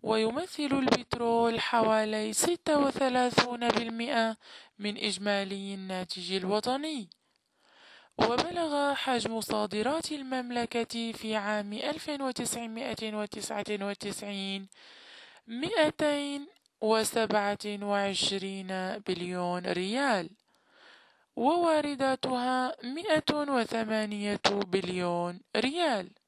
ويمثل البترول حوالي 36% من إجمالي الناتج الوطني. وبلغ حجم صادرات المملكة في عام 1999 227 بليون ريال، ووارداتها 108 بليون ريال.